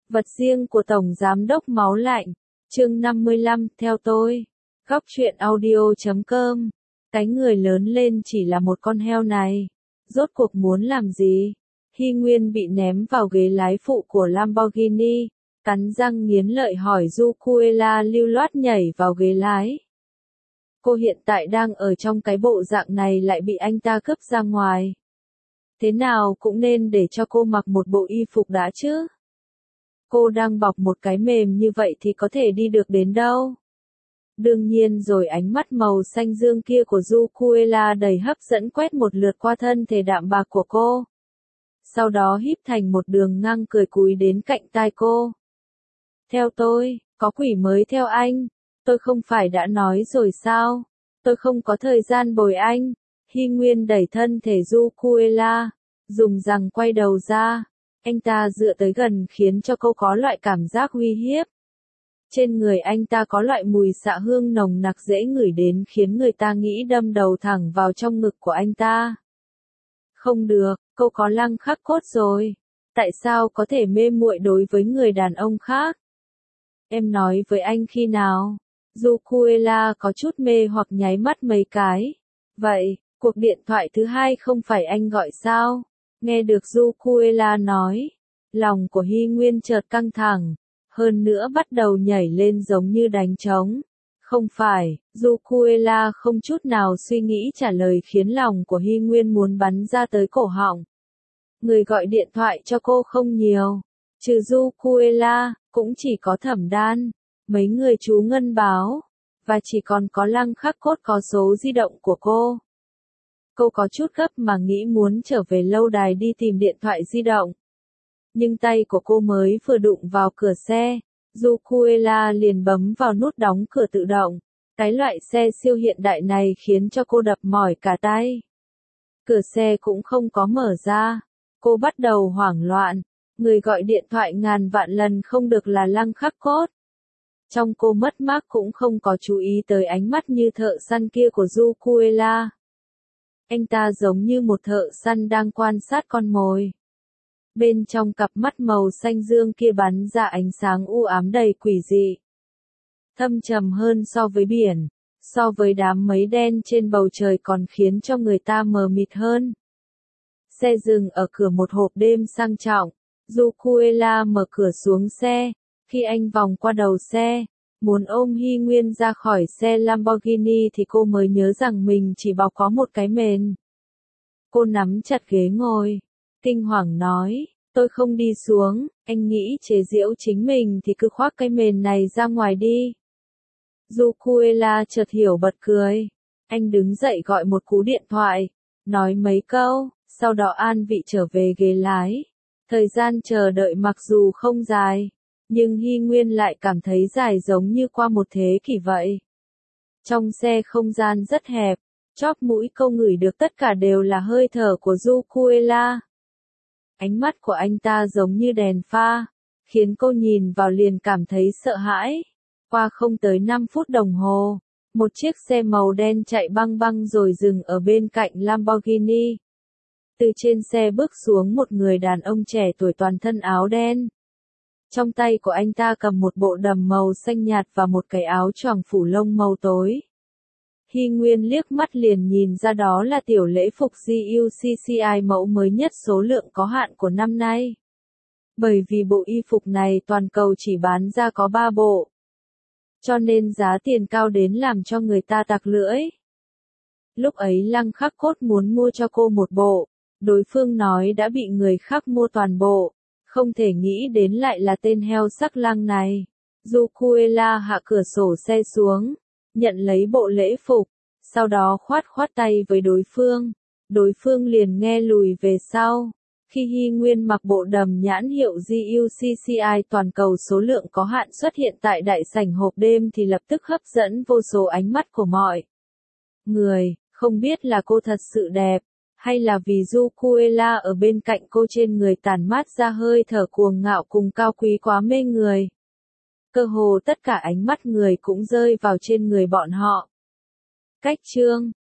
Vật riêng của Tổng Giám đốc Máu Lạnh. Chương 55, theo tôi. Góc truyện audio.com. Cái người lớn lên chỉ là một con heo này. Rốt cuộc muốn làm gì? Hy Nguyên bị ném vào ghế lái phụ của Lamborghini. Cắn răng nghiến lợi hỏi Zucuela lưu loát nhảy vào ghế lái. Cô hiện tại đang ở trong cái bộ dạng này lại bị anh ta cướp ra ngoài. Thế nào cũng nên để cho cô mặc một bộ y phục đã chứ. Cô đang bọc một cái mềm như vậy thì có thể đi được đến đâu. Đương nhiên rồi, ánh mắt màu xanh dương kia của Zucuela đầy hấp dẫn quét một lượt qua thân thể đạm bạc của cô. Sau đó híp thành một đường ngang cười cúi đến cạnh tai cô. Theo tôi, có quỷ mới theo anh. Tôi không phải đã nói rồi sao? Tôi không có thời gian bồi anh. Hy Nguyên đẩy thân thể Zucuela, dùng rằng quay đầu ra. Anh ta dựa tới gần khiến cho cô có loại cảm giác uy hiếp. Trên người anh ta có loại mùi xạ hương nồng nặc dễ ngửi đến khiến người ta nghĩ đâm đầu thẳng vào trong ngực của anh ta. Không được, cô có lăng khắc cốt rồi. Tại sao có thể mê muội đối với người đàn ông khác? Em nói với anh khi nào? Zucuela có chút mê hoặc nháy mắt mấy cái. Vậy, cuộc điện thoại thứ hai không phải anh gọi sao? Nghe được Zucuela nói, lòng của Hy Nguyên chợt căng thẳng, hơn nữa bắt đầu nhảy lên giống như đánh trống. Không phải, Zucuela không chút nào suy nghĩ trả lời khiến lòng của Hy Nguyên muốn bắn ra tới cổ họng. Người gọi điện thoại cho cô không nhiều, trừ Zucuela, cũng chỉ có Thẩm Đan, mấy người chú ngân báo, và chỉ còn có lăng khắc cốt có số di động của cô. Cô có chút gấp mà nghĩ muốn trở về lâu đài đi tìm điện thoại di động. Nhưng tay của cô mới vừa đụng vào cửa xe, Zucuela liền bấm vào nút đóng cửa tự động. Cái loại xe siêu hiện đại này khiến cho cô đập mỏi cả tay. Cửa xe cũng không có mở ra. Cô bắt đầu hoảng loạn. Người gọi điện thoại ngàn vạn lần không được là lăng khắc cốt. Trong cô mất mát cũng không có chú ý tới ánh mắt như thợ săn kia của Zucuela. Anh ta giống như một thợ săn đang quan sát con mồi. Bên trong cặp mắt màu xanh dương kia bắn ra ánh sáng u ám đầy quỷ dị. Thâm trầm hơn so với biển, so với đám mây đen trên bầu trời còn khiến cho người ta mờ mịt hơn. Xe dừng ở cửa một hộp đêm sang trọng. Zucuela mở cửa xuống xe. Khi anh vòng qua đầu xe, muốn ôm Hy Nguyên ra khỏi xe Lamborghini thì cô mới nhớ rằng mình chỉ bọc có một cái mền. Cô nắm chặt ghế ngồi, kinh hoàng nói, tôi không đi xuống, anh nghĩ chế giễu chính mình thì cứ khoác cái mền này ra ngoài đi. Zucuela chợt hiểu bật cười. Anh đứng dậy gọi một cú điện thoại, nói mấy câu, sau đó an vị trở về ghế lái. Thời gian chờ đợi mặc dù không dài, nhưng Hy Nguyên lại cảm thấy dài giống như qua một thế kỷ vậy. Trong xe không gian rất hẹp, chóp mũi cô ngửi được tất cả đều là hơi thở của Zucuela. Ánh mắt của anh ta giống như đèn pha, khiến cô nhìn vào liền cảm thấy sợ hãi. Qua không tới 5 phút đồng hồ, một chiếc xe màu đen chạy băng băng rồi dừng ở bên cạnh Lamborghini. Từ trên xe bước xuống một người đàn ông trẻ tuổi toàn thân áo đen. Trong tay của anh ta cầm một bộ đầm màu xanh nhạt và một cái áo choàng phủ lông màu tối. Hy Nguyên liếc mắt liền nhìn ra đó là tiểu lễ phục GUCCI mẫu mới nhất số lượng có hạn của năm nay. Bởi vì bộ y phục này toàn cầu chỉ bán ra có 3 bộ. Cho nên giá tiền cao đến làm cho người ta tặc lưỡi. Lúc ấy lăng khắc cốt muốn mua cho cô một bộ. Đối phương nói đã bị người khác mua toàn bộ. Không thể nghĩ đến lại là tên heo sắc lang này. Zucuela hạ cửa sổ xe xuống, nhận lấy bộ lễ phục, sau đó khoát khoát tay với đối phương. Đối phương liền nghe lùi về sau. Khi Hy Nguyên mặc bộ đầm nhãn hiệu GUCCI toàn cầu số lượng có hạn xuất hiện tại đại sảnh hộp đêm thì lập tức hấp dẫn vô số ánh mắt của mọi người. Không biết là cô thật sự đẹp, hay là vì Zucuela ở bên cạnh cô trên người tản mát ra hơi thở cuồng ngạo cùng cao quý quá mê người. Cơ hồ tất cả ánh mắt người cũng rơi vào trên người bọn họ. Cách chương